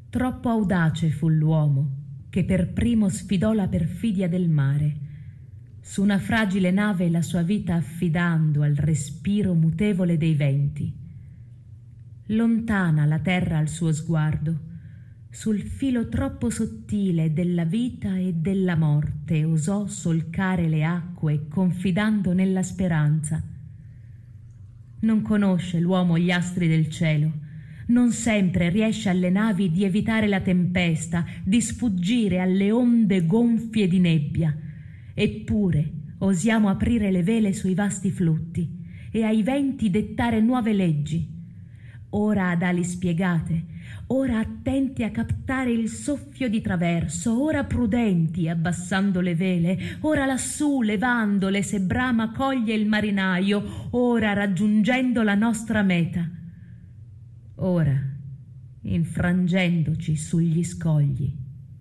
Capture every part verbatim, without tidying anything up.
Troppo audace fu l'uomo che per primo sfidò la perfidia del mare, su una fragile nave la sua vita affidando al respiro mutevole dei venti. Lontana la terra al suo sguardo, sul filo troppo sottile della vita e della morte osò solcare le acque confidando nella speranza. Non conosce l'uomo gli astri del cielo, non sempre riesce alle navi di evitare la tempesta, di sfuggire alle onde gonfie di nebbia. Eppure osiamo aprire le vele sui vasti flutti e ai venti dettare nuove leggi. Ora ad ali spiegate, ora attenti a captare il soffio di traverso, ora prudenti abbassando le vele, ora lassù levandole se brama coglie il marinaio, ora raggiungendo la nostra meta. Ora, infrangendoci sugli scogli.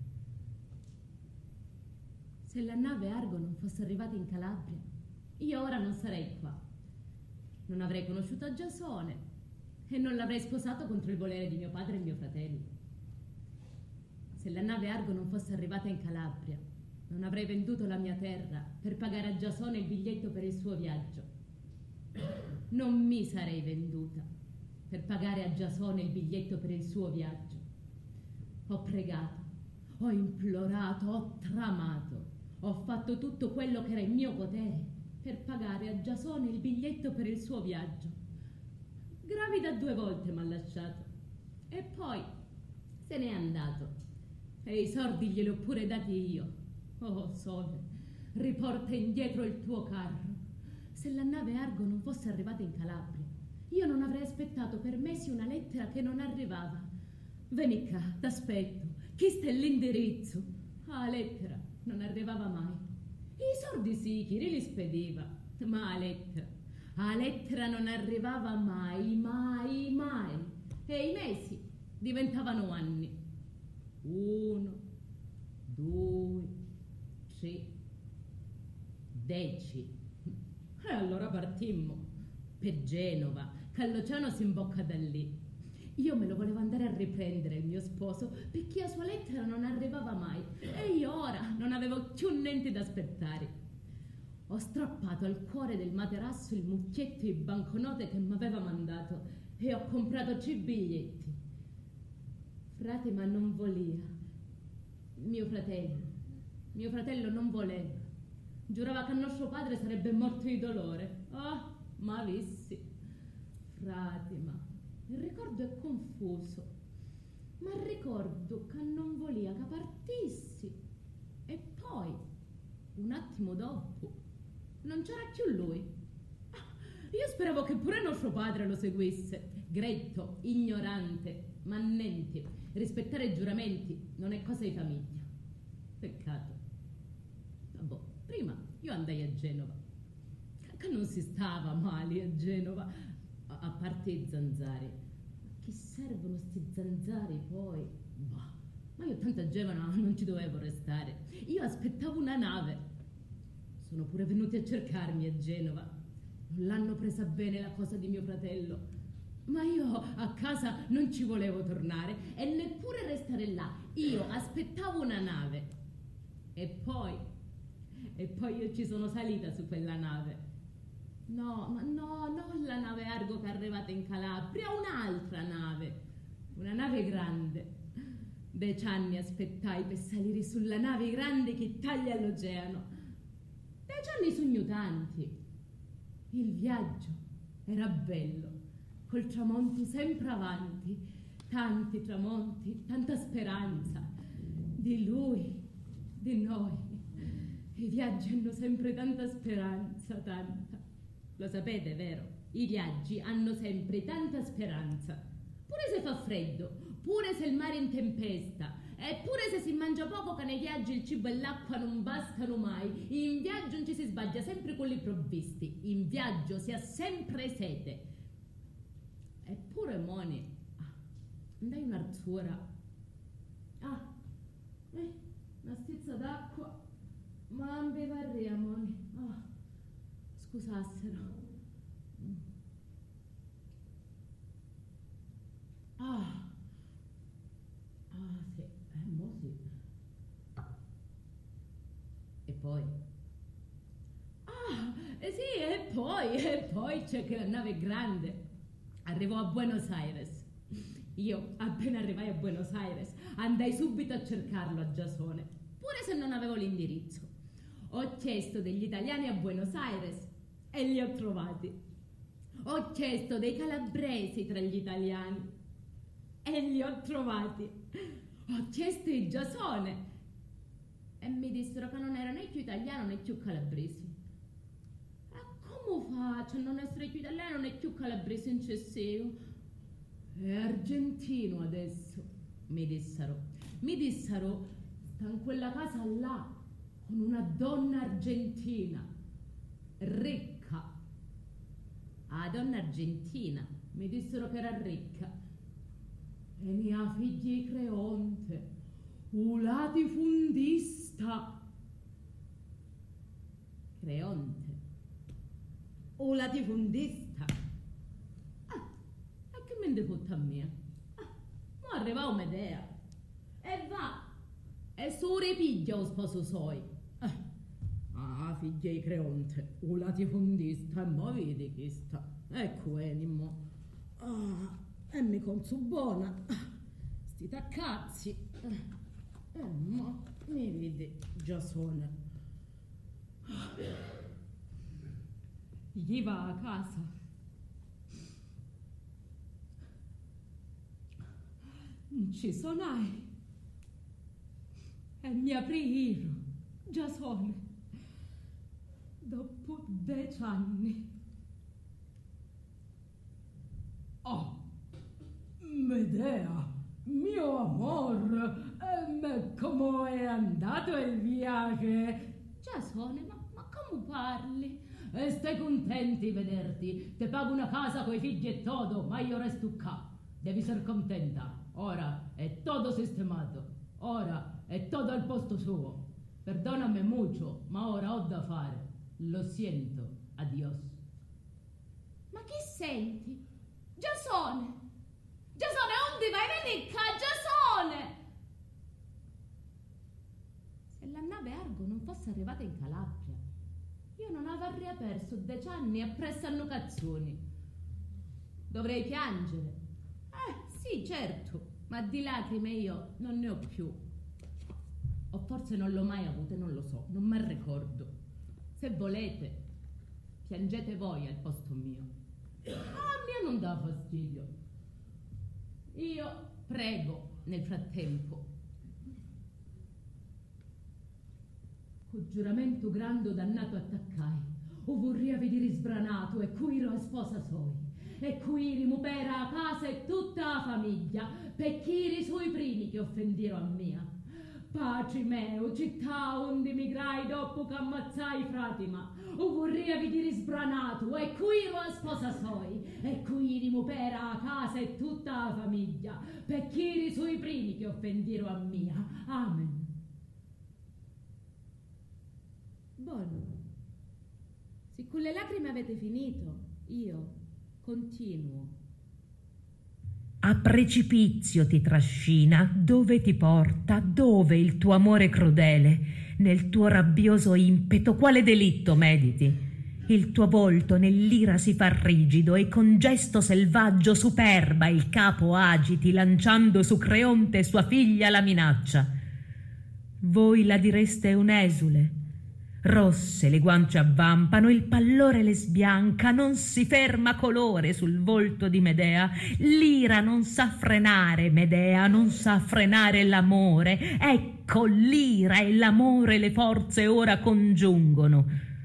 Se la nave Argo non fosse arrivata in Calabria, io ora non sarei qua. Non avrei conosciuto Giasone e non l'avrei sposato contro il volere di mio padre e mio fratello. Se la nave Argo non fosse arrivata in Calabria, non avrei venduto la mia terra per pagare a Giasone il biglietto per il suo viaggio. Non mi sarei venduta per pagare a Giasone il biglietto per il suo viaggio. Ho pregato, ho implorato, ho tramato, ho fatto tutto quello che era in mio potere per pagare a Giasone il biglietto per il suo viaggio. Gravida due volte m'ha lasciato e poi se n'è andato e i soldi glieli ho pure dati io. Oh sole, riporta indietro il tuo carro. Se la nave Argo non fosse arrivata in Calabria, io non avrei aspettato per mesi una lettera che non arrivava. Vieni qua, t'aspetto. Chi sta l'indirizzo? Ah, la lettera non arrivava mai. I soldi sì, chi li spediva, ma la lettera, la lettera non arrivava mai, mai, mai. E i mesi diventavano anni. Uno, due, tre, dieci. E allora partimmo per Genova, che all'oceano si imbocca da lì. Io me lo volevo andare a riprendere il mio sposo perché la sua lettera non arrivava mai e io ora non avevo più niente da aspettare. Ho strappato al cuore del materasso il mucchietto e i banconote che mi aveva mandato e ho comprato tre biglietti. Frate, ma non voleva. Mio fratello, mio fratello non voleva. Giurava che nostro padre sarebbe morto di dolore. Ah, oh, ma avessi. Frate, ma il ricordo è confuso, ma ricordo che non voleva che partissi e poi, un attimo dopo, non c'era più lui. Ah, io speravo che pure nostro padre lo seguisse, gretto, ignorante, mannente. Rispettare i giuramenti non è cosa di famiglia. Peccato. Vabbè, prima io andai a Genova, che non si stava male a Genova, a parte i zanzari. A chi servono sti zanzari poi? Bah, ma io tanto a Genova non ci dovevo restare. Io aspettavo una nave. Sono pure venuti a cercarmi a Genova. Non l'hanno presa bene la cosa di mio fratello, ma io a casa non ci volevo tornare e neppure restare là. Io aspettavo una nave e poi e poi io ci sono salita su quella nave. No, ma no, non la nave Argo che è arrivata in Calabria, un'altra nave, una nave grande. Dieci anni aspettai per salire sulla nave grande che taglia l'oceano. Dieci anni sogno tanti. Il viaggio era bello, col tramonto sempre avanti, tanti tramonti, tanta speranza, di lui, di noi. I viaggi hanno sempre tanta speranza, tanta. Lo sapete, vero? I viaggi hanno sempre tanta speranza. Pure se fa freddo, pure se il mare è in tempesta, e pure se si mangia poco, che nei viaggi il cibo e l'acqua non bastano mai. In viaggio non ci si sbaglia sempre con i provvisti. In viaggio si ha sempre sete. Eppure, Moni, ah, andai un'arzura. Ah, eh, una stizza d'acqua. Ma non bevarria, Moni. Ah, scusassero. Ah, ah, poi? Ah, eh sì, e poi, e poi c'è che la nave grande arrivò a Buenos Aires. Io, appena arrivai a Buenos Aires, andai subito a cercarlo a Giasone, pure se non avevo l'indirizzo. Ho chiesto degli italiani a Buenos Aires e li ho trovati. Ho chiesto dei calabresi tra gli italiani e li ho trovati. Ho chiesto di Giasone e mi dissero che non era né più italiano né più calabresi. E come faccio a non essere più italiano né più calabresi in Cesseo? È argentino adesso, mi dissero. Mi dissero, sta in quella casa là, con una donna argentina, ricca. Ah, donna argentina, mi dissero che era ricca. E ne ha figli Creonte, un latifundista. Creonte, un latifundista. Che me ne fotta a me? Ah, ma arriva a Medea e va e su ripiglia lo sposo suoi. Eh. Ah, figlia di Creonte, un latifundista, e mo vedi chi sta. Ecco enimo. Ah, e mi consu buona. Sti taccazzi. E mo mi vedi Giasone. Gli va a casa. Ci sonai e mi aprirono Giasone dopo dieci anni. Oh, Medea, mio amor, e come è andato il viaggio? Giasone, ma, ma come parli? E stai contenti di vederti? Te pago una casa coi figli e todo, ma io resto qua. Devi essere contenta. Ora è tutto sistemato. Ora è tutto al posto suo. Perdonami mucho, ma ora ho da fare. Lo siento. Adios. Ma che senti? Giasone! Giasone, onde vai? Vieni qua, Giasone! Se la nave Argo non fosse arrivata in Calabria, io non avrei perso dieci anni appresso a Nucazzoni. Dovrei piangere. Eh, sì, certo, ma di lacrime io non ne ho più. O forse non l'ho mai avute, non lo so, non me ricordo. Se volete, piangete voi al posto mio. Ah, a me non dà fastidio. Io prego nel frattempo. Con giuramento grande dannato attaccai, o vorrei vedere sbranato e cuiro a sposa soi. E qui rimupera a casa e tutta la famiglia, pecchiri sui primi che offendiro a mia. Pace meo, città onde migrai dopo che ammazzai Fratima, o vorrei vedere sbranato, e qui a sposa soi, e qui rimupera a casa e tutta la famiglia, pecchiri sui primi che offendiro a mia. Amen. Buono. Se con le lacrime avete finito, io continuo. A precipizio ti trascina, dove ti porta, dove il tuo amore crudele, nel tuo rabbioso impeto, quale delitto mediti? Il tuo volto nell'ira si fa rigido e con gesto selvaggio superba il capo agiti, lanciando su Creonte e sua figlia la minaccia. Voi la direste un'esule. Rosse le guance avvampano, il pallore le sbianca, non si ferma colore sul volto di Medea, l'ira non sa frenare Medea, non sa frenare l'amore, ecco l'ira e l'amore le forze ora congiungono.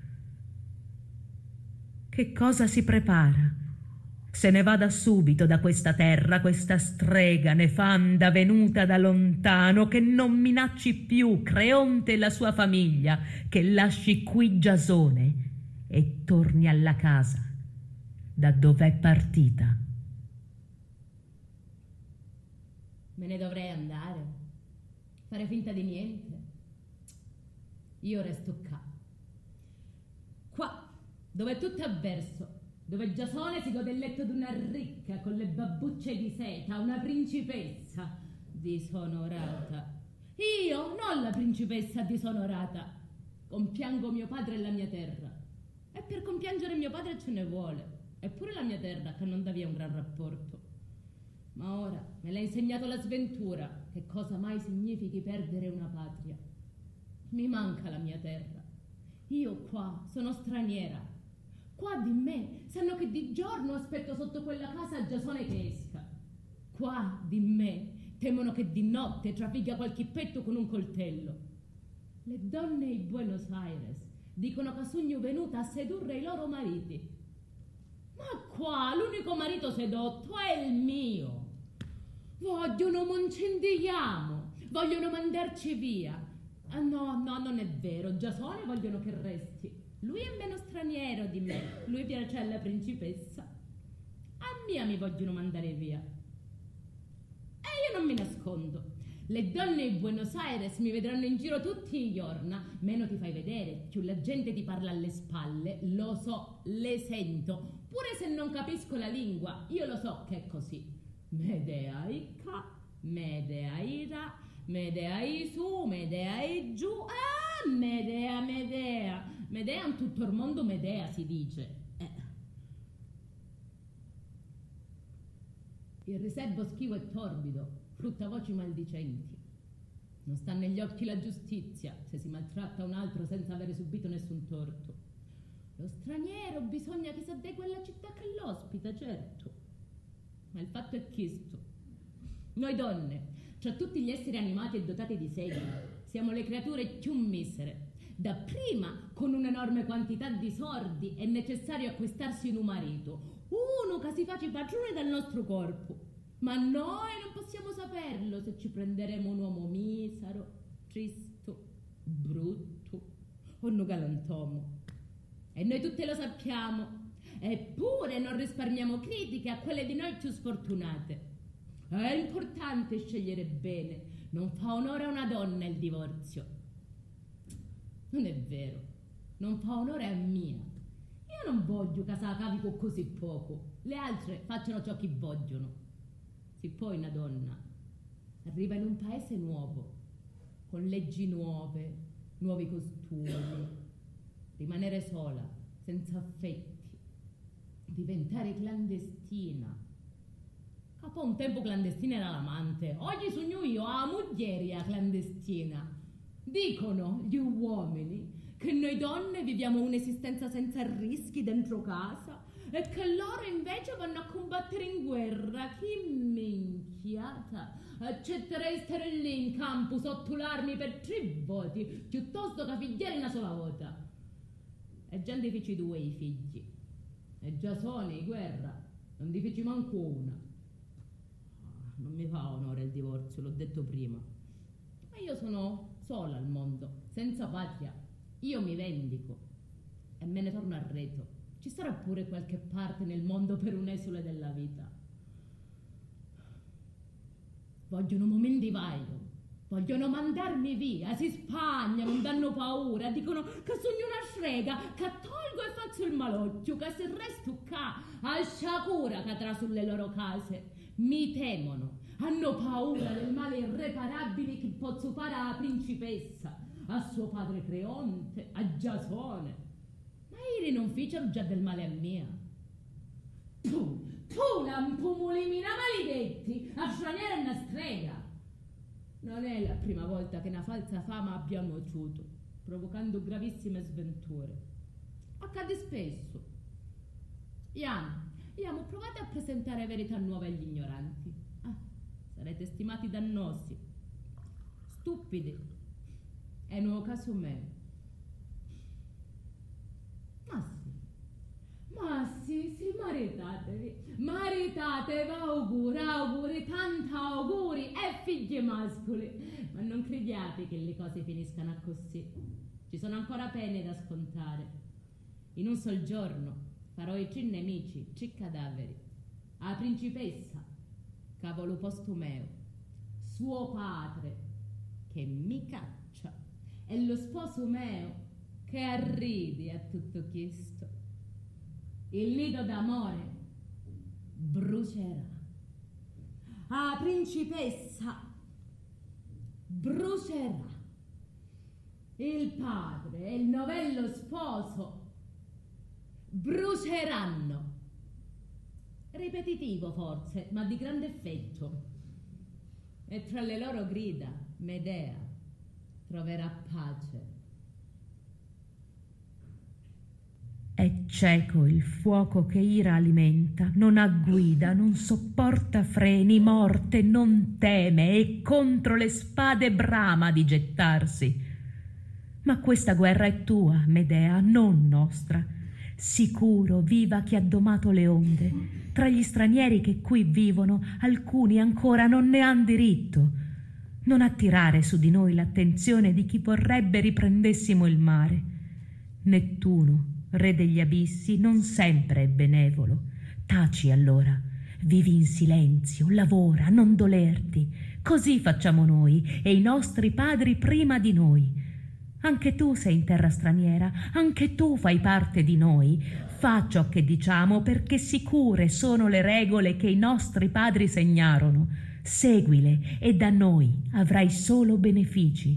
Che cosa si prepara? Se ne vada subito da questa terra questa strega nefanda venuta da lontano, che non minacci più Creonte e la sua famiglia, che lasci qui Giasone e torni alla casa da dov'è partita. Me ne dovrei andare, fare finta di niente. Io resto qua, qua, dove è tutto avverso, dove Giasone si gode il letto d'una ricca con le babbucce di seta, una principessa disonorata. Io, non la principessa disonorata, compiango mio padre e la mia terra. E per compiangere mio padre ce ne vuole. Eppure la mia terra che non dà via un gran rapporto. Ma ora me l'ha insegnato la sventura, che cosa mai significhi perdere una patria. Mi manca la mia terra. Io qua sono straniera. Qua di me sanno che di giorno aspetto sotto quella casa Giasone che esca. Qua di me temono che di notte trafigga qualche petto con un coltello. Le donne di Buenos Aires dicono che sogno venuta a sedurre i loro mariti. Ma qua l'unico marito sedotto è il mio. Vogliono moncendigliamo, vogliono mandarci via. Ah, no, no, non è vero, Giasone vogliono che resti. Lui è meno straniero di me, lui piace alla principessa. A mia mi vogliono mandare via. E io non mi nascondo. Le donne di Buenos Aires mi vedranno in giro tutti i giorni. Meno ti fai vedere, più la gente ti parla alle spalle. Lo so, le sento. Pure se non capisco la lingua, io lo so che è così. Medea Ica, Medea Ira, Medea Isu, Medea Igiu, ah, Medea, Medea. Medea in tutto il mondo Medea si dice. Eh. Il riservo schivo e torbido frutta voci maldicenti. Non sta negli occhi la giustizia se si maltratta un altro senza avere subito nessun torto. Lo straniero bisogna che s'adegui alla città che l'ospita, certo. Ma il fatto è questo. Noi donne, cioè tutti gli esseri animati e dotati di segni, siamo le creature più misere. Dapprima, con un'enorme quantità di soldi, è necessario acquistarsi un marito, uno che si faccia padrone del nostro corpo. Ma noi non possiamo saperlo se ci prenderemo un uomo misero, tristo, brutto o un galantomo. E noi tutte lo sappiamo. Eppure non risparmiamo critiche a quelle di noi più sfortunate. È importante scegliere bene. Non fa onore a una donna il divorzio. Non è vero. Non fa onore a mia. Io non voglio che se la cavi con così poco. Le altre facciano ciò che vogliono. Se poi una donna arriva in un paese nuovo, con leggi nuove, nuovi costumi, rimanere sola, senza affetti, diventare clandestina. Capo un tempo clandestina era l'amante, oggi sogno io a moglie clandestina. Dicono gli uomini che noi donne viviamo un'esistenza senza rischi dentro casa e che loro invece vanno a combattere in guerra. Che minchiata! Accetterei stare lì in campo sotto l'armi per tre voti piuttosto che figliare una sola volta. E già ne feci due i figli. E già sono in guerra, non ti feci manco una. Non mi fa onore il divorzio, l'ho detto prima. Ma io sono sola al mondo, senza patria. Io mi vendico e me ne torno a Reto. Ci sarà pure qualche parte nel mondo per un'esule della vita. Vogliono momenti vaio. Vogliono mandarmi via, si spagnano, non danno paura, dicono che sogno una strega, che tolgo e faccio il malocchio, che se resto qua, al sciacura che tra sulle loro case. Mi temono, hanno paura del male irreparabile che posso fare alla principessa, a suo padre Creonte, a Giasone. Ma ieri non fecero già del male a mia. Tu, tu, lampumolimina maledetti, a straniera e una strega. Non è la prima volta che una falsa fama abbia nociuto, provocando gravissime sventure. Accade spesso. Iamo, iamo, provate a presentare verità nuove agli ignoranti. Ah, sarete stimati dannosi, stupidi. È nuovo caso me. Ma sì, ma sì, sì, maritatevi. Maritatevi, auguri, auguri, tanti auguri e figli mascoli. Ma non crediate che le cose finiscano così. Ci sono ancora pene da scontare. In un sol giorno farò i tre nemici, tre cadaveri. La principessa, cavolo postumeo, suo padre, che mi caccia, e lo sposo meo, che arrivi a tutto questo. Il nido d'amore brucerà. La principessa brucerà. il padre e il novello sposo bruceranno. Ripetitivo forse, ma di grande effetto. E tra le loro grida Medea troverà pace. È cieco il fuoco che ira alimenta, non ha guida, non sopporta freni, morte non teme e contro le spade brama di gettarsi. Ma questa guerra è tua, Medea, non nostra. Sicuro viva chi ha domato le onde. Tra gli stranieri che qui vivono, alcuni ancora non ne han diritto. Non attirare su di noi l'attenzione di chi vorrebbe riprendessimo il mare. Nettuno, re degli abissi, non sempre è benevolo. Taci allora, vivi in silenzio, lavora, non dolerti. Così facciamo noi e i nostri padri prima di noi. Anche tu sei in terra straniera, anche tu fai parte di noi. Fa ciò che diciamo, perché sicure sono le regole che i nostri padri segnarono. Seguile e da noi avrai solo benefici.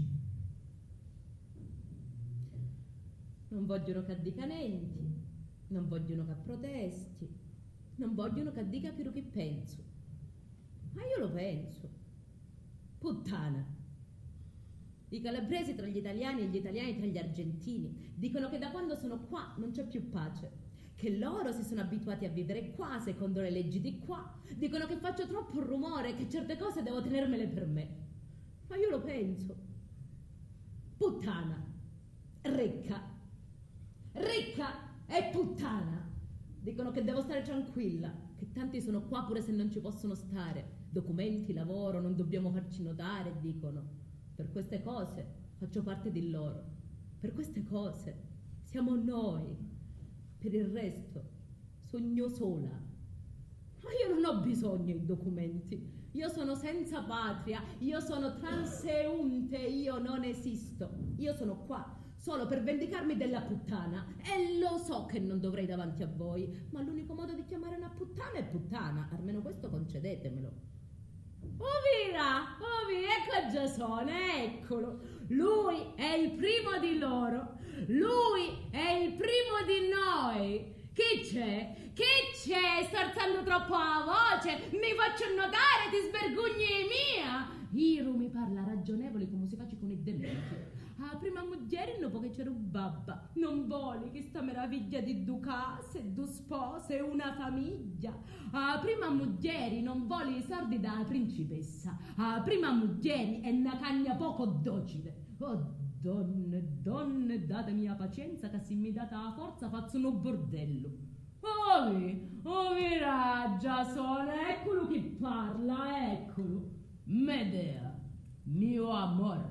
Non vogliono che dica niente, non vogliono che protesti, non vogliono che dica più che penso. Ma io lo penso. Puttana. I calabresi tra gli italiani e gli italiani tra gli argentini dicono che da quando sono qua non c'è più pace, che loro si sono abituati a vivere qua secondo le leggi di qua. Dicono che faccio troppo rumore, che certe cose devo tenermele per me. Ma io lo penso. Puttana. Ricca. Ricca e puttana. Dicono che devo stare tranquilla, che tanti sono qua pure se non ci possono stare. Documenti, lavoro, non dobbiamo farci notare, dicono. Per queste cose faccio parte di loro. Per queste cose siamo noi. Per il resto sogno sola. Ma io non ho bisogno di documenti. Io sono senza patria. Io sono transeunte. Io non esisto. Io sono qua solo per vendicarmi della puttana. E lo so che non dovrei davanti a voi, ma l'unico modo di chiamare una puttana è puttana. Almeno questo concedetemelo. Ovira, Ovira, ecco Giasone, eccolo. Lui è il primo di loro. Lui è il primo di noi. Che c'è? Che c'è? Sto alzando troppo la voce. Mi faccio notare, ti svergogni mia. Iru mi parla ragionevole come si face con i dementi. Ah, prima moglie dopo che c'era un babba. Non voli che sta meraviglia di due case, due spose e una famiglia. Ah, prima moglie non voli i soldi da principessa. Ah, prima moglie è una cagna poco docile. Oh, donne, donne, datemi la pazienza che se mi date la forza faccio uno bordello. Ovi, ovi raggia sola, eccolo che parla, eccolo. Medea, mio amore.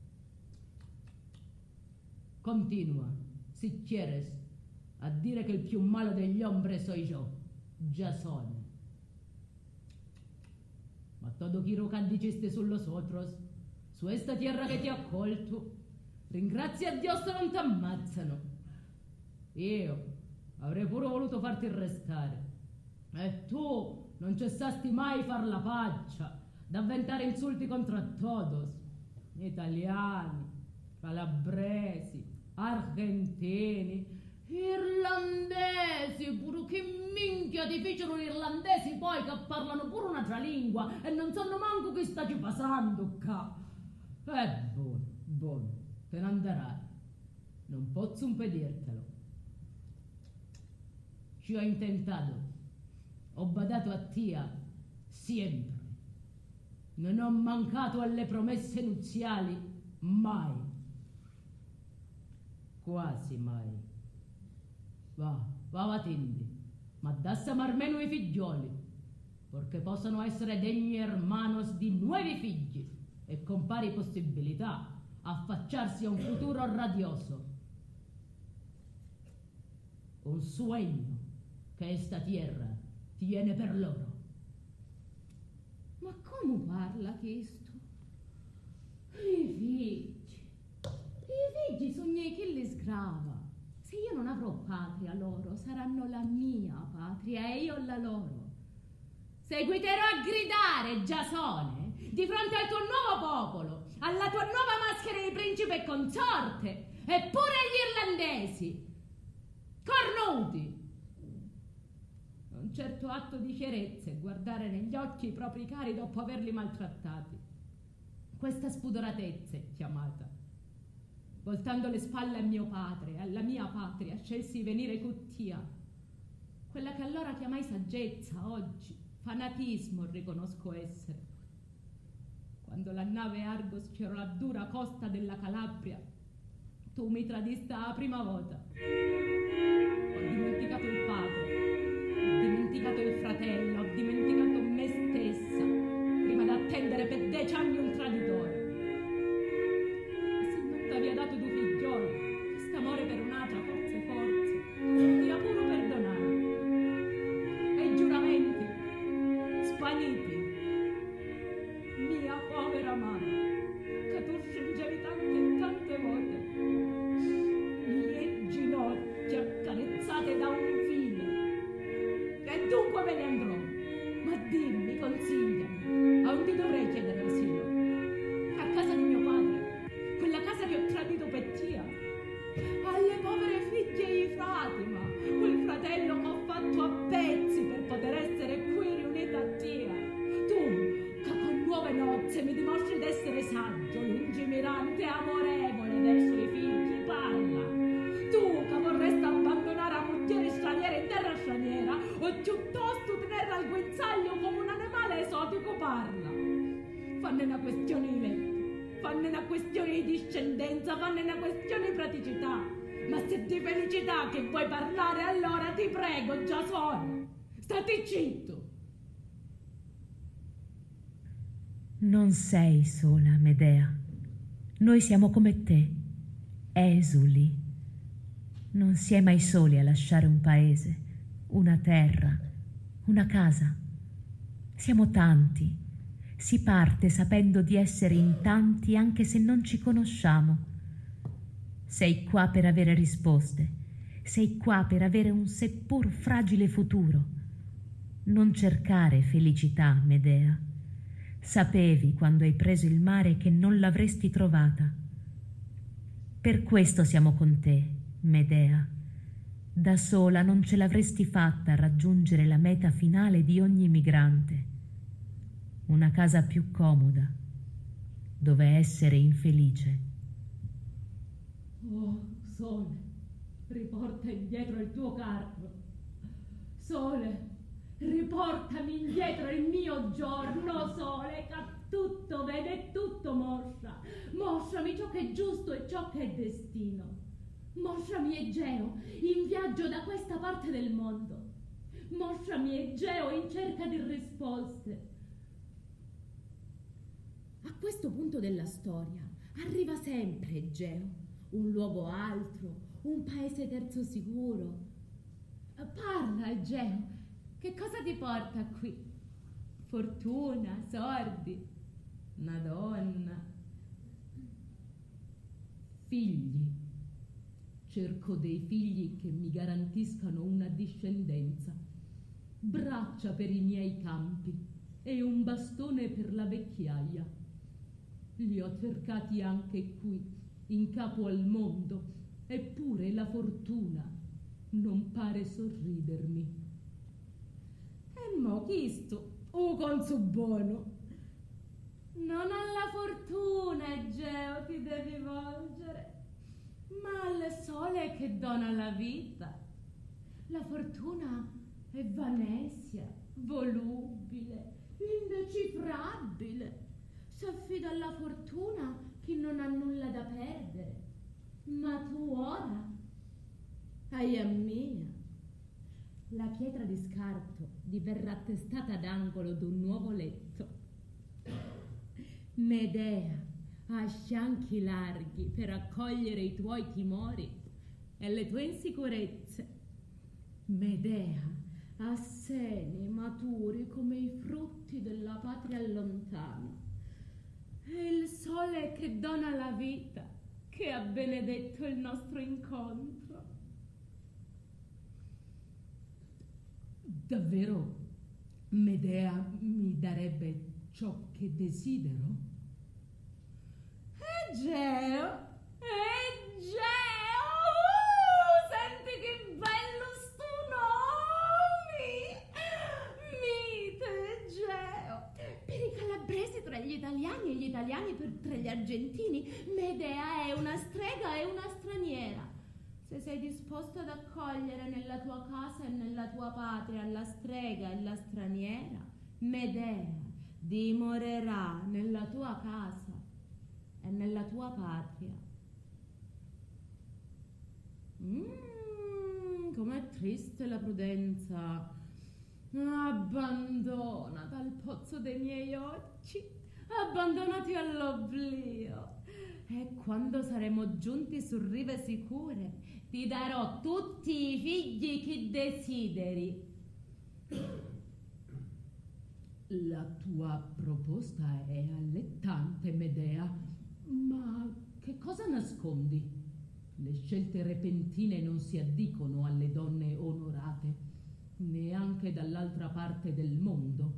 Continua, si quieres, a dire che il più malo degli hombres soy yo, Giasone. Ma todo chiro che diceste sullo otros, su esta tierra che ti ha accolto, ringrazia a Dio se non ti ammazzano. Io avrei pure voluto farti restare. E tu non cessasti mai far la paccia, d'avventare insulti contro todos, italiani, calabresi, argentini, irlandesi, pure che minchia ti fecero gli irlandesi poi che parlano pure un'altra lingua e non sanno manco che sta ci passando qua. Eh, buono, buono, te ne andrai, non posso impedirtelo. Ci ho intentato, ho badato a Tia sempre, non ho mancato alle promesse nuziali mai, quasi mai. Va, va avanti, ma dassami almeno i figlioli, perché possano essere degni hermanos di nuovi figli e con pari possibilità affacciarsi a un futuro radioso. Un sogno che esta tierra tiene per loro. Ma come parla questo? I figli, i figli sognai che li sgrava. Se io non avrò patria, loro saranno la mia patria e io la loro. Seguiterò a gridare, Giasone, di fronte al tuo nuovo popolo, alla tua nuova maschera di principe e consorte, eppure agli irlandesi, cornuti. Un certo atto di fierezza è guardare negli occhi i propri cari dopo averli maltrattati. Questa spudoratezza è chiamata. Voltando le spalle a mio padre, alla mia patria, scelsi di venire cuttia. Quella che allora chiamai saggezza, oggi fanatismo riconosco essere. Quando la nave Argos sfiorò la dura costa della Calabria, tu mi tradisti la prima volta. Ho dimenticato il padre, ho dimenticato il fratello, ho dimenticato me stessa, prima di attendere per dieci anni un traditore. E se non t'aveva dato due figlioli, quest'amore per un'altra, forse forse, ti ha pure perdonato. E i giuramenti, svaniti, mia povera madre, che tu stringevi tante e tante volte, le ginocchia accarezzate da un filo. E dunque me ne andrò. Ma dimmi, consigliami, a onde dovrei chiedere asilo? A casa di mio padre, quella casa che ho tradito per tia, alle povere figlie di Fatima, quel fratello che ho fatto a pezzi per poter essere qui riunita a tia. Tu, che con nuove nozze mi dimostri d'essere saggio, lungimirante e amorevole verso i figli, parla. Tu, che vorresti abbandonare a moglie straniera in terra straniera, o piuttosto tenerla al guinzaglio come un animale esotico, parla. Fanne una questione di letto, fanne una questione di discendenza, fanne una questione di praticità. Ma se di felicità che vuoi parlare, allora ti prego, già sono. Stati zitto. Non sei sola, Medea. Noi siamo come te, esuli. Non si è mai soli a lasciare un paese, una terra, una casa. Siamo tanti. Si parte sapendo di essere in tanti anche se non ci conosciamo. Sei qua per avere risposte. Sei qua per avere un seppur fragile futuro. Non cercare felicità, Medea. Sapevi quando hai preso il mare che non l'avresti trovata. Per questo siamo con te, Medea. Da sola non ce l'avresti fatta a raggiungere la meta finale di ogni migrante. Una casa più comoda, dove essere infelice. Oh, sole, riporta indietro il tuo carro. Sole, riportami indietro il mio giorno, sole, che tutto vede e tutto mostra. Mostrami ciò che è giusto e ciò che è destino. Mostrami Egeo in viaggio da questa parte del mondo. Mostrami Egeo in cerca di risposte. A questo punto della storia arriva sempre Egeo, un luogo altro, un paese terzo sicuro. Parla, Egeo, che cosa ti porta qui? Fortuna, sordi, una donna, figli. Cerco dei figli che mi garantiscano una discendenza, braccia per i miei campi e un bastone per la vecchiaia. Li ho cercati anche qui, in capo al mondo, eppure la fortuna non pare sorridermi. E mo chi sto? O conso buono? Non alla fortuna, Egeo, ti devi volgere, ma al sole che dona la vita. La fortuna è vanessia, volubile, indecifrabile. S'affida alla fortuna chi non ha nulla da perdere. Ma tu ora hai a mia. La pietra di scarto diverrà testata d'angolo d'un nuovo letto. Medea ha scianchi larghi per accogliere i tuoi timori e le tue insicurezze. Medea ha seni maturi come i frutti della patria lontana. È il sole che dona la vita che ha benedetto il nostro incontro. Davvero Medea mi darebbe ciò che desidero? Egeo! Egeo! Uh, senti che bello sto nome! Mite Egeo! Per i calabresi tra gli italiani e gli italiani per, tra gli argentini, Medea è una strega e una straniera. Se sei disposto ad accogliere nella tua casa e nella tua patria la strega e la straniera, Medea dimorerà nella tua casa e nella tua patria. Mm, com'è triste la prudenza. Abbandona dal pozzo dei miei occhi, abbandonati all'oblio. E quando saremo giunti su rive sicure, ti darò tutti i figli che desideri. La tua proposta è allettante, Medea, ma che cosa nascondi? Le scelte repentine non si addicono alle donne onorate, neanche dall'altra parte del mondo.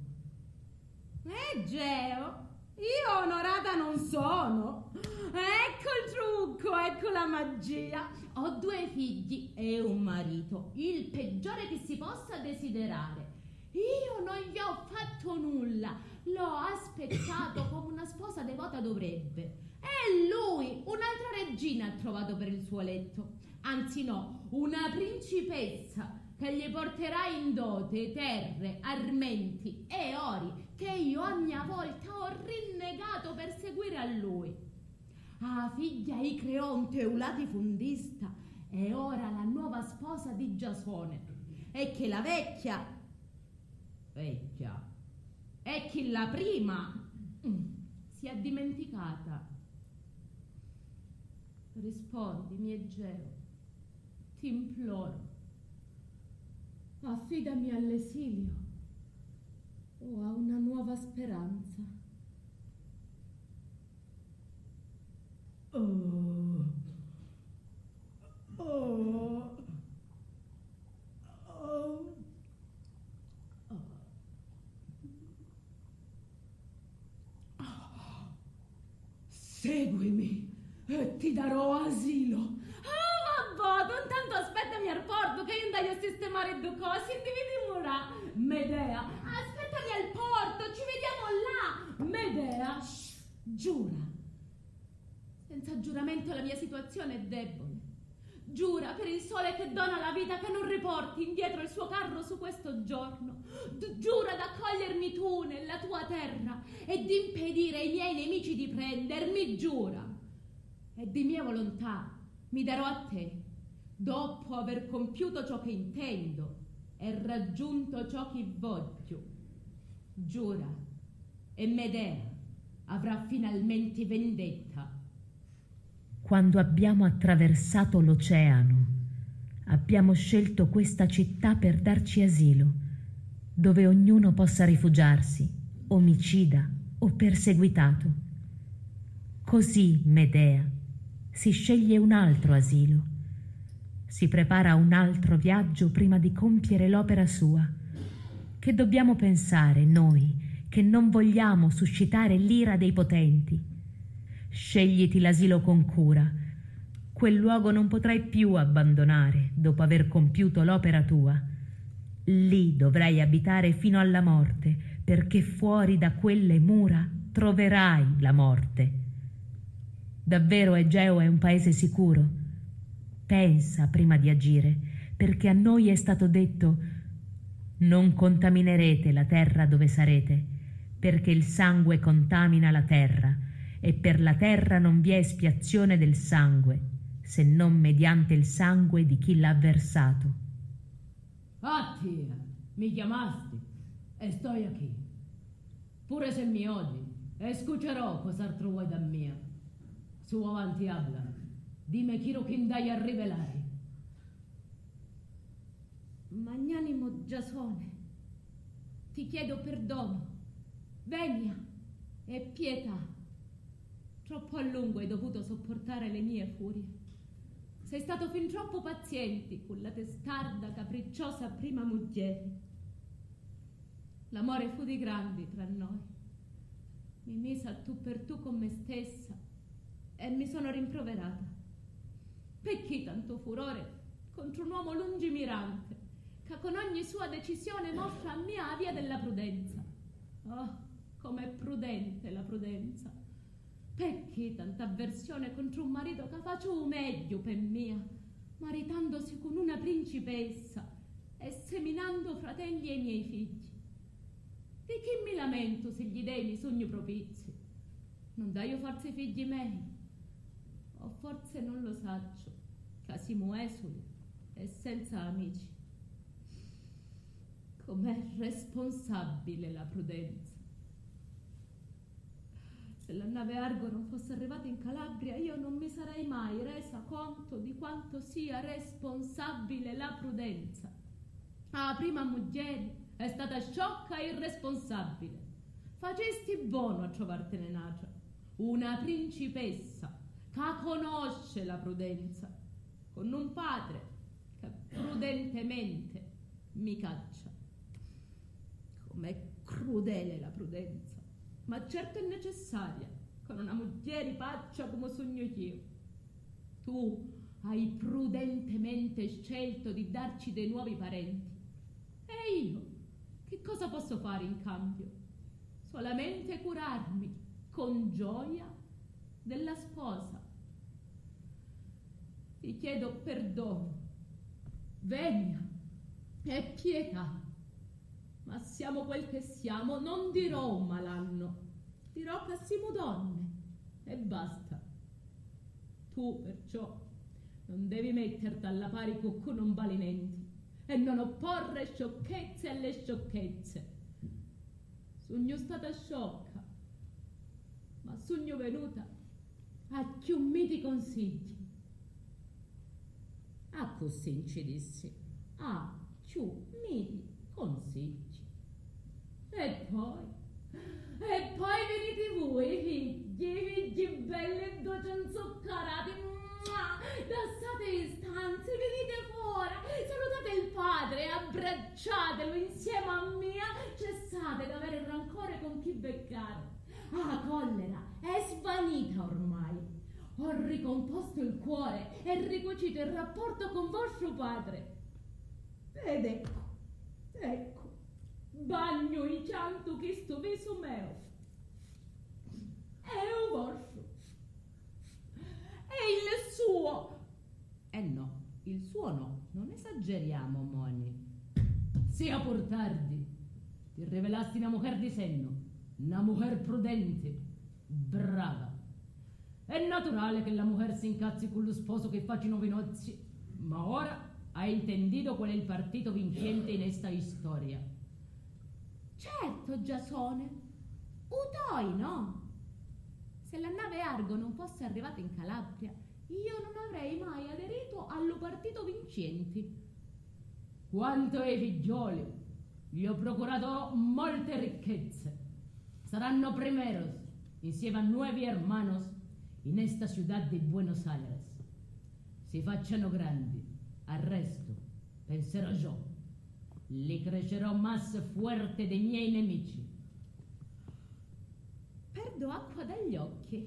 Egeo, io onorata non sono. Ecco il trucco, ecco la magia. Ho due figli e un marito, il peggiore che si possa desiderare. Io non gli ho fatto nulla, l'ho aspettato come una sposa devota dovrebbe. E lui, un'altra regina ha trovato per il suo letto. Anzi no, una principessa che gli porterà in dote terre, armenti e ori che io a mia volta ho rinnegato per seguire a lui. Ah, figlia Icreonte Eulati Fundista è ora la nuova sposa di Giasone, e che la vecchia vecchia è che la prima si è dimenticata. Rispondimi, Egeo, ti imploro. Affidami all'esilio o a una nuova speranza. Oh. Oh. Oh. Oh. Seguimi e ti darò asilo. Oh, vabbè, intanto aspettami al porto che io andai a sistemare due cose e ti vediamo là. Medea, aspettami al porto, ci vediamo là. Medea, shh, giura. Senza giuramento la mia situazione è debole. Giura per il sole che dona la vita che non riporti indietro il suo carro su questo giorno. D- giura d'accogliermi tu nella tua terra e di impedire ai miei nemici di prendermi. Giura. E di mia volontà mi darò a te, dopo aver compiuto ciò che intendo e raggiunto ciò che voglio. Giura, e Medea avrà finalmente vendetta. Quando abbiamo attraversato l'oceano, abbiamo scelto questa città per darci asilo, dove ognuno possa rifugiarsi, omicida o perseguitato. Così, Medea, si sceglie un altro asilo, si prepara un altro viaggio prima di compiere l'opera sua. Che dobbiamo pensare noi che non vogliamo suscitare l'ira dei potenti? Scegliti l'asilo con cura. Quel luogo non potrai più abbandonare dopo aver compiuto l'opera tua. Lì dovrai abitare fino alla morte, perché fuori da quelle mura troverai la morte. Davvero Egeo è un paese sicuro? Pensa prima di agire, perché a noi è stato detto: non contaminerete la terra dove sarete, perché il sangue contamina la terra, e per la terra non vi è espiazione del sangue, se non mediante il sangue di chi l'ha versato. Attia, mi chiamasti e sto qui. Pure se mi odi, escucherò cos'altro vuoi da mia. Su avanti, habla. Dime chi che andai a rivelare. Magnanimo Giasone, ti chiedo perdono, venia e pietà. Troppo a lungo hai dovuto sopportare le mie furie. Sei stato fin troppo paziente con la testarda, capricciosa prima moglie. L'amore fu di grandi tra noi. mi misi a tu per tu con me stessa e mi sono rimproverata. Perché tanto furore contro un uomo lungimirante che con ogni sua decisione mostra a mia la via della prudenza? Oh, com'è prudente la prudenza! Perché tanta avversione contro un marito che faccio meglio per mia, maritandosi con una principessa e seminando fratelli ai miei figli? Di chi mi lamento se gli dei mi sogno propizi? Non dai io forse i figli miei? O forse non lo saggio, che siamo esuli e senza amici. Com'è responsabile la prudenza! Se la nave Argo non fosse arrivata in Calabria, io non mi sarei mai resa conto di quanto sia responsabile la prudenza. Ah, prima moglie è stata sciocca e irresponsabile. Facesti buono a trovartene nata una principessa che conosce la prudenza, con un padre che prudentemente mi caccia. Com'è crudele la prudenza! Ma certo è necessaria con una moglie ripaccia come sogno io. Tu hai prudentemente scelto di darci dei nuovi parenti. E io che cosa posso fare in cambio? Solamente curarmi con gioia della sposa. Ti chiedo perdono, vegna e pietà. Ma siamo quel che siamo, non dirò un malanno, dirò che siamo donne e basta. Tu perciò non devi metterti alla pari con non balinenti e non opporre sciocchezze alle sciocchezze. Sogno stata sciocca, ma sogno venuta a chiummiti consigli. A così ci dissi, a chiummiti consigli. E poi, e poi venite voi, figli, figli belli e dolci inzuccherati, lasciate le stanze, venite fuori, salutate il padre, abbracciatelo insieme a mia, cessate d'avere il rancore con chi beccare. Ah, collera, è svanita ormai. Ho ricomposto il cuore e ricucito il rapporto con vostro padre. Ed ecco, ecco, bagno in cianto che sto viso meo. È un vostro. E il suo. Eh no, il suo no, non esageriamo, Moni. Sia pur tardi, ti rivelasti una mujer di senno, una mujer prudente, brava. È naturale che la mujer si incazzi con lo sposo che faccia i nuovi nozzi, ma ora hai intendito qual è il partito vincente in esta storia. Certo, Giasone, utoi no. Se la nave Argo non fosse arrivata in Calabria, io non avrei mai aderito allo partito vincenti. Quanto ai figlioli, gli ho procurato molte ricchezze. Saranno primeros, insieme a nuevi hermanos, in esta ciudad de Buenos Aires. Si facciano grandi, al resto penserò io. Li crescerò más fuerte dei miei nemici. Perdo acqua dagli occhi.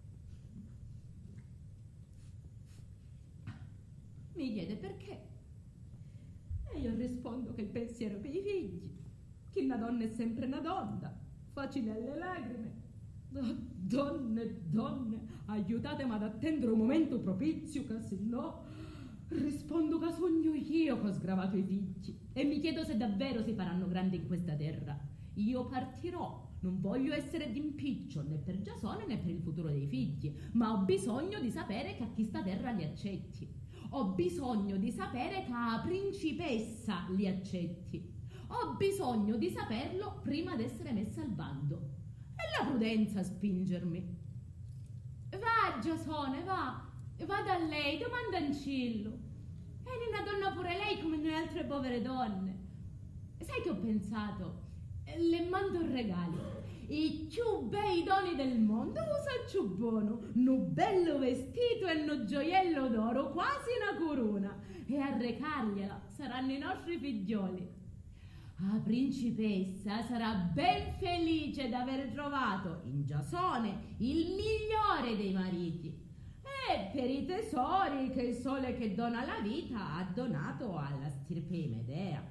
Mi chiede perché. E io rispondo che il pensiero per i figli, che una donna è sempre una donna, facile alle lacrime. Oh, donne, donne, aiutatemi ad attendere un momento propizio, che se no rispondo che sogno io che ho sgravato i figli e mi chiedo se davvero si faranno grandi in questa terra. Io partirò, non voglio essere d'impiccio né per Giasone né per il futuro dei figli, ma ho bisogno di sapere che a chi sta terra li accetti. Ho bisogno di sapere che a principessa li accetti. Ho bisogno di saperlo prima di essere messa al bando. È la prudenza a spingermi. Va, Giasone, va. Va da lei, domanda Ancillo. È una donna pure lei come noi altre povere donne. Sai che ho pensato? Le mando un regalo. I più bei doni del mondo, usa ciù buono. No bello vestito e no gioiello d'oro, quasi una corona. E a recargliela saranno i nostri figlioli. La principessa sarà ben felice d'aver trovato in Giasone il migliore dei mariti e per i tesori che il sole che dona la vita ha donato alla stirpe Medea.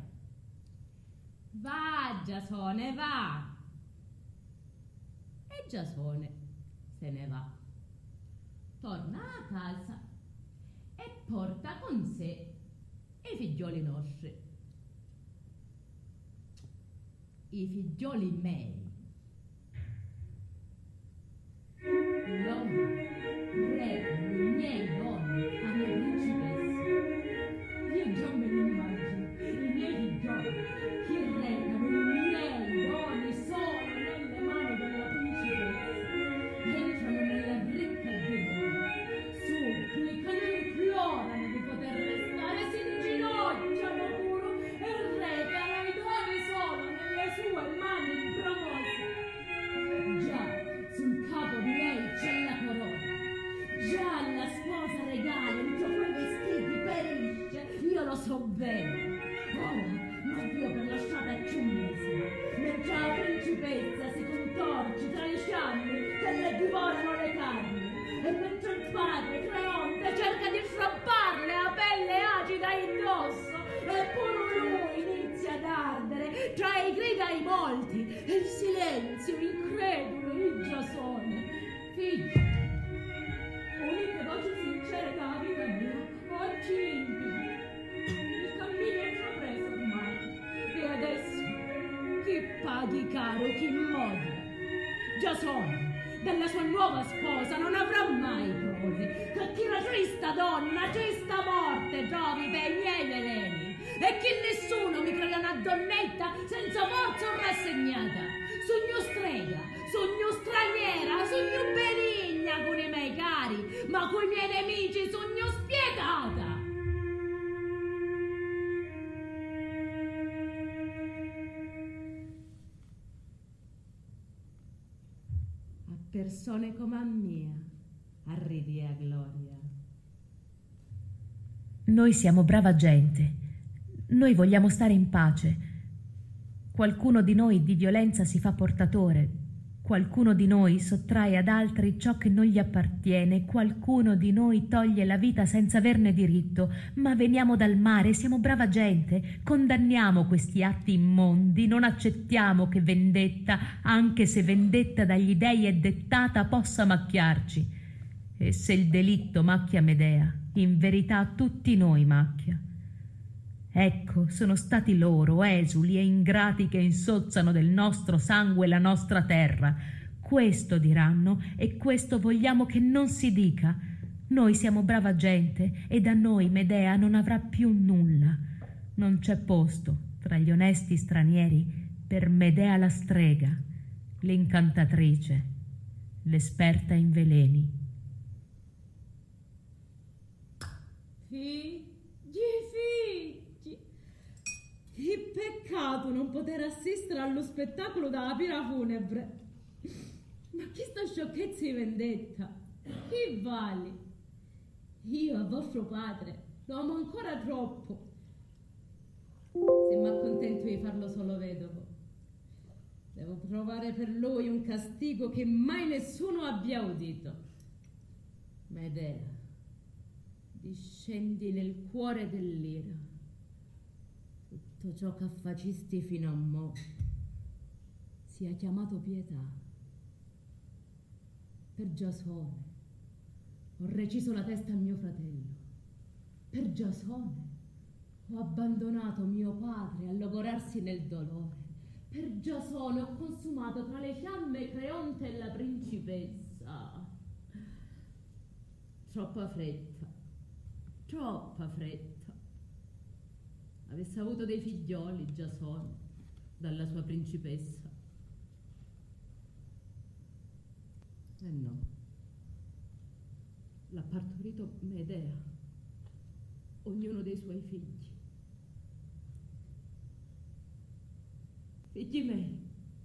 Va, Giasone, va! E Giasone se ne va. Torna a casa e porta con sé i figlioli nostri. I figlioli miei. Loro pregano i miei doni alla principessa. Io già me li immagino, i miei figlioli che recano i miei doni solo nelle mani della principessa. Entrano nella ricca dimora, supplicano e implorano di poter restare, si inginocchiano pure e recano i doni solo nelle sue mani promose. Già sul capo di lei c'è la corona, già la sposa regale entro quei vestiti perisce, io lo so bene. Ora m'avvio per lasciare più un mese, mentre la principessa si contorce tra i fiammi che le divorano le carni, e mentre il padre Creonte cerca di frapparle la pelle acida indosso, eppure lui inizia ad ardere tra i grida ai molti e il silenzio incredulo di Giasone. Figli, uniche voci sincere della vita mia, occhi limpidi, il cammino è intrapreso ormai, e adesso chi paghi caro chi modia? Giasone della sua nuova sposa non avrà mai prove, che chi la trista donna, trista morte trovi per i miei veleni, e che nessuno mi creda una donnetta senza forza o rassegnata. Sogno strega, sogno straniera, sogno benigna con i miei cari, ma coi miei nemici sogno spietata. A persone come a mia arrivi a gloria. Noi siamo brava gente, noi vogliamo stare in pace. Qualcuno di noi di violenza si fa portatore, qualcuno di noi sottrae ad altri ciò che non gli appartiene, qualcuno di noi toglie la vita senza averne diritto, ma veniamo dal mare, siamo brava gente, condanniamo questi atti immondi, non accettiamo che vendetta, anche se vendetta dagli dei è dettata, possa macchiarci. E se il delitto macchia Medea, in verità tutti noi macchia. Ecco, sono stati loro, esuli e ingrati, che insozzano del nostro sangue la nostra terra. Questo diranno, e questo vogliamo che non si dica. Noi siamo brava gente, e da noi Medea non avrà più nulla. Non c'è posto tra gli onesti stranieri per Medea la strega, l'incantatrice, l'esperta in veleni. Figli, figli, che peccato non poter assistere allo spettacolo della pira funebre. Ma chi sta sciocchezza di vendetta? Chi vali? Io a vostro padre lo amo ancora troppo. Se m'accontento di farlo solo vedovo, devo provare per lui un castigo che mai nessuno abbia udito. Medea, discendi nel cuore dell'ira. Tutto ciò che facisti fino a mo' sia chiamato pietà. Per Giasone ho reciso la testa a mio fratello. Per Giasone ho abbandonato mio padre a logorarsi nel dolore. Per Giasone ho consumato tra le fiamme Creonte e la principessa. Troppa fretta, troppa fretta. Avesse avuto dei figlioli Giasone dalla sua principessa. E no, l'ha partorito Medea, ognuno dei suoi figli. Figli miei,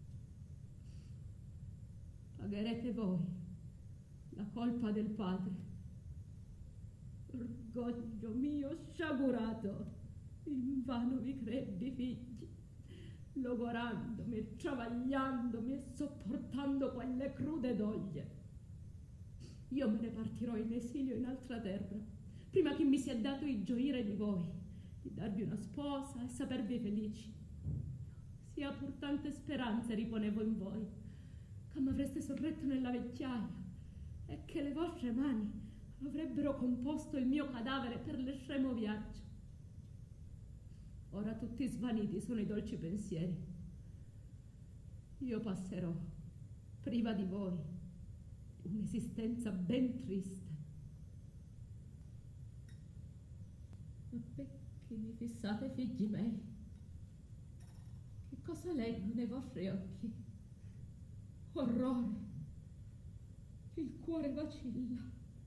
pagherete voi la colpa del padre. Orgoglio mio sciagurato, invano vi crebbi, figli, logorandomi e travagliandomi e sopportando quelle crude doglie. Io me ne partirò in esilio in altra terra, prima che mi sia dato il gioire di voi, di darvi una sposa e sapervi felici. Sia pur tante speranze riponevo in voi, che mi avreste sorretto nella vecchiaia e che le vostre mani avrebbero composto il mio cadavere per l'estremo viaggio. Ora tutti svaniti sono i dolci pensieri. Io passerò, priva di voi, un'esistenza ben triste. Ma perché mi fissate, figli miei? Che cosa leggo nei vostri occhi? Orrore. Il cuore vacilla.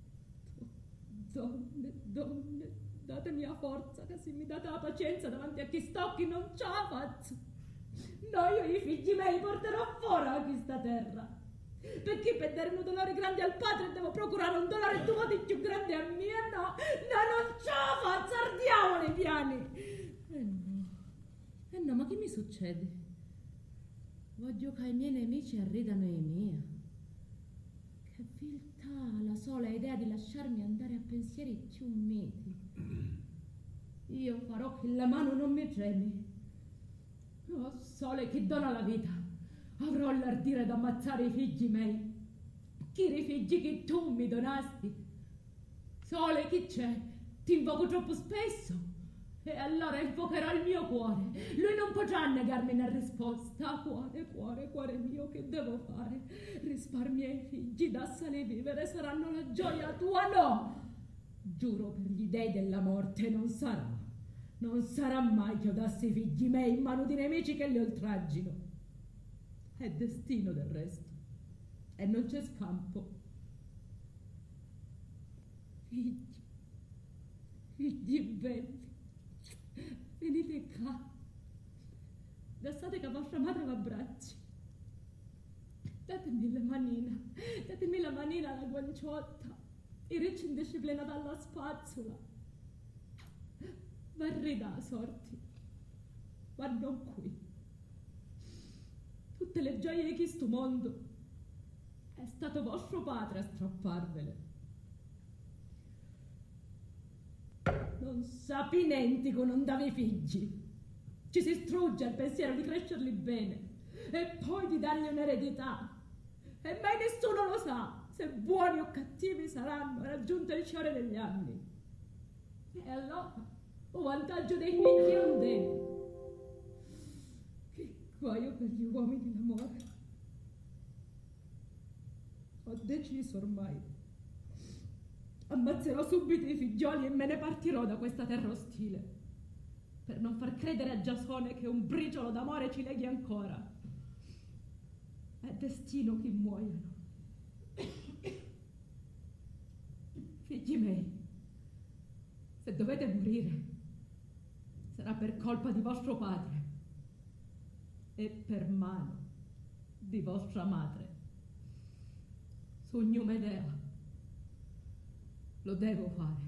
Donne, donne, datemi la forza, che se mi date la pazienza davanti a chi stocchi non ce la faccio. No, io i figli miei porterò fuori da questa terra. Perché per dare un dolore grande al padre devo procurare un dolore due volte più grande a me? No, no, non ce la faccio, ardiamo nei piani. Eh no, eh no, ma che mi succede? Voglio che i miei nemici arridano i miei. Che viltà la sola idea di lasciarmi andare a pensieri più miti. Io farò che la mano non mi tremi. Oh sole che dona la vita, avrò l'ardire d'ammazzare i figli miei, chi i figli che tu mi donasti. Sole, chi c'è? Ti invoco troppo spesso, e allora invocherò il mio cuore. Lui non potrà negarmi una risposta. Cuore, cuore, cuore mio, che devo fare? Risparmia i figli, dassali vivere, saranno la gioia tua? No! Giuro per gli dei della morte, non sarà. Non sarà mai che io dassi i figli miei in mano di nemici che li oltraggino. È destino del resto, e non c'è scampo. Figli, figli belli, venite qua. Lasciate che vostra madre vi abbracci. Datemi la manina, datemi la manina alla guanciotta, i ricci indisciplinata alla spazzola. Varrei da sorti, ma non qui. Tutte le gioie di questo mondo è stato vostro padre a strapparvele. Non sapi niente che non davi figli. Ci si strugge al pensiero di crescerli bene e poi di dargli un'eredità. E mai nessuno lo sa se buoni o cattivi saranno raggiunto il fiore degli anni. E allora o vantaggio dei figli non devo. Che guaio per gli uomini l'amore. Ho deciso ormai. Ammazzerò subito i figlioli e me ne partirò da questa terra ostile, per non far credere a Giasone che un briciolo d'amore ci leghi ancora. È destino che muoiano. Figli miei, se dovete morire, sarà per colpa di vostro padre e per mano di vostra madre. Sogno Medea, lo devo fare.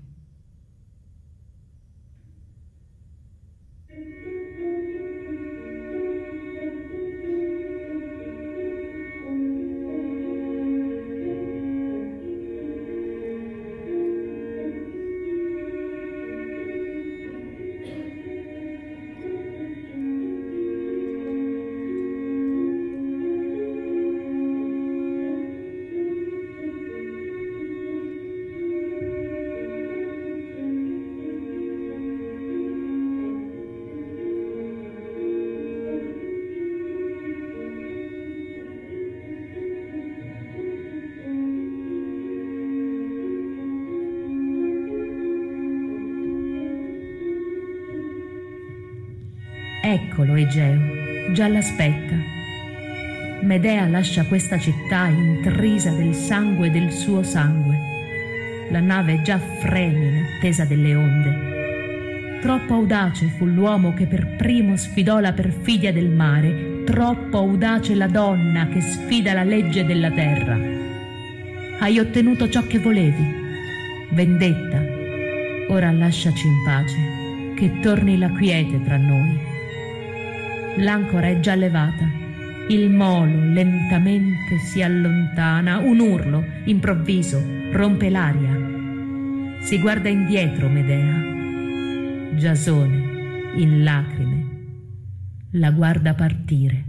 Eccolo Egeo, già l'aspetta. Medea lascia questa città intrisa del sangue del suo sangue. La nave già freme in attesa delle onde. Troppo audace fu l'uomo che per primo sfidò la perfidia del mare, troppo audace la donna che sfida la legge della terra. Hai ottenuto ciò che volevi, vendetta. Ora lasciaci in pace, che torni la quiete tra noi. L'ancora è già levata. Il molo lentamente si allontana. Un urlo improvviso rompe l'aria. Si guarda indietro Medea. Giasone, in lacrime, la guarda partire.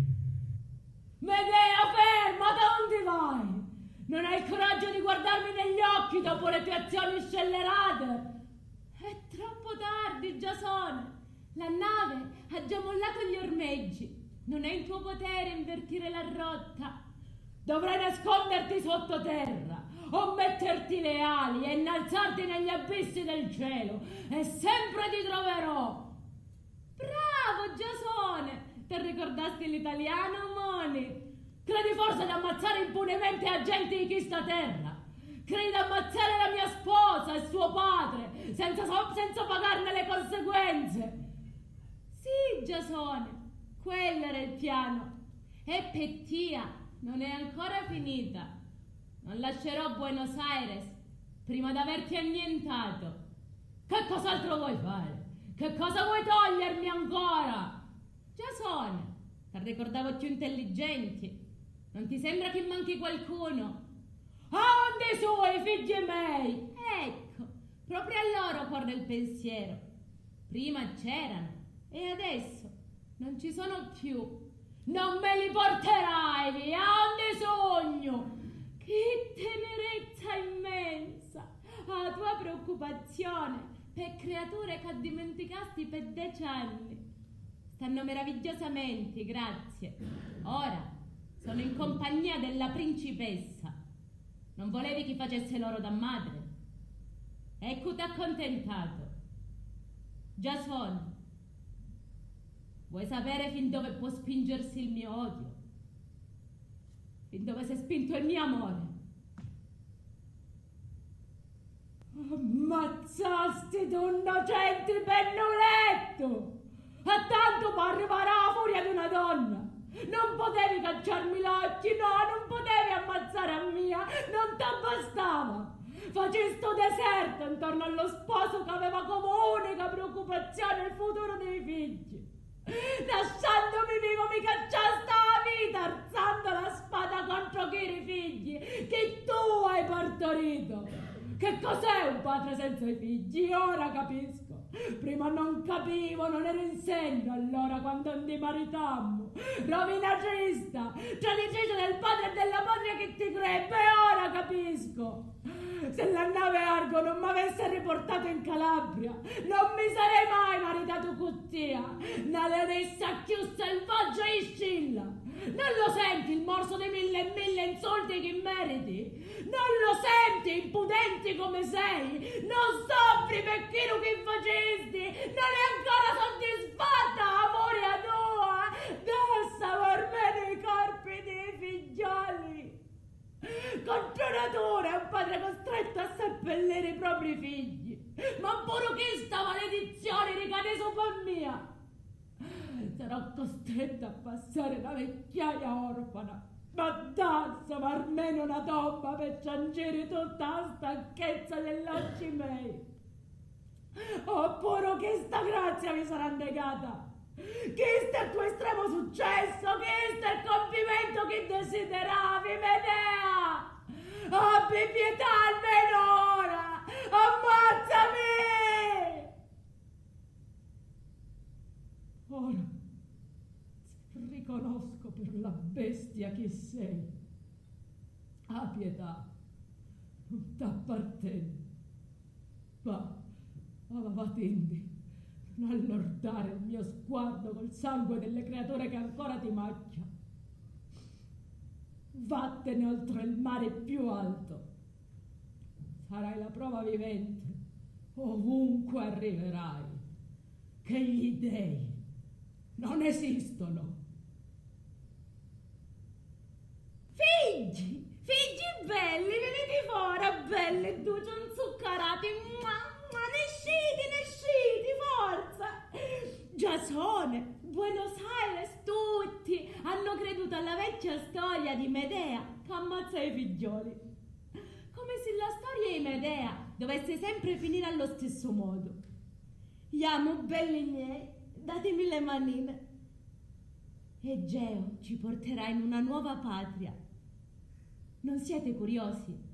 Medea, ferma, dove vai? Non hai il coraggio di guardarmi negli occhi dopo le tue azioni scellerate? È troppo tardi, Giasone. La nave ha già mollato gli ormeggi. Non è in tuo potere invertire la rotta. Dovrai nasconderti sottoterra o metterti le ali e innalzarti negli abissi del cielo e sempre ti troverò. Bravo, Giasone! Ti ricordasti l'italiano, Moni? Credi forse di ammazzare impunemente agenti di chi sta terra? Credi di ammazzare la mia sposa e suo padre senza, senza pagarne le conseguenze? Sì, Giasone, quello era il piano. E Pettia non è ancora finita. Non lascerò Buenos Aires prima d'averti annientato. Che cos'altro vuoi fare? Che cosa vuoi togliermi ancora? Giasone, ti ricordavo più intelligenti. Non ti sembra che manchi qualcuno? A onde suoi, figli miei! Ecco, proprio a loro corre il pensiero. Prima c'erano e adesso non ci sono più. Non me li porterai via, onde sogno! Che tenerezza immensa! La tua preoccupazione per creature che dimenticasti per dieci anni. Stanno meravigliosamente, grazie. Ora sono in compagnia della principessa. Non volevi che facesse loro da madre? Ecco, t'ha accontentato. Giasone, vuoi sapere fin dove può spingersi il mio odio? Fin dove si è spinto il mio amore? Ammazzasti d'innocenti pennuletto! A tanto può arrivare la furia di una donna! Non potevi cacciarmi l'occhio, no, non potevi ammazzare a mia, non t'abbastava! Facevi sto deserto intorno allo sposo che aveva come unica preoccupazione il futuro dei figli. Lasciandomi vivo mi cacciaste la vita, alzando la spada contro chi i figli che tu hai partorito. Che cos'è un padre senza i figli? Ora capisco. Prima non capivo, non ero in segno allora quando ti maritammo. Rovinacista, traditrice del padre e della patria che ti crebbe, ora capisco. Se la nave Argo non mi avesse riportato in Calabria, non mi sarei mai maritato con te. Una leonessa più selvaggia e scilla. Non lo senti il morso di mille e mille insulti che meriti? Non lo senti, impudenti come sei? Non soffri per quello che facesti? Non è ancora soddisfatta, amore a tua? Dassa per me nei corpi dei figlioli. Contro natura è un padre costretto a seppellire i propri figli. Ma pure che sta maledizione ricade sopra mia. Sarò costretta a passare da vecchiaia orfana, ma danza ma almeno una tomba per ciangere tutta la stanchezza degli occhi miei. Oppure che sta grazia mi sarà negata. Che sta il tuo estremo successo? Che sta il compimento che desideravi, Medea? Abbi pietà almeno ora! Ammazzami! Ora riconosco per la bestia che sei. Ha pietà, non t'appartiene. Ma, ma va tendi, non allordare il mio sguardo col sangue delle creature che ancora ti macchia. Vattene oltre il mare più alto. Sarai la prova vivente, ovunque arriverai, che gli dei non esistono. Figli, figli belli, venite fuori, belli, duci inzuccherati, ma, ma nesciti, nesciti, forza! Giasone, Buenos Aires, tutti hanno creduto alla vecchia storia di Medea che ammazza i figlioli. Come se la storia di Medea dovesse sempre finire allo stesso modo. Gli amo, belli miei, datemi le manine. Egeo ci porterà in una nuova patria. Non siete curiosi?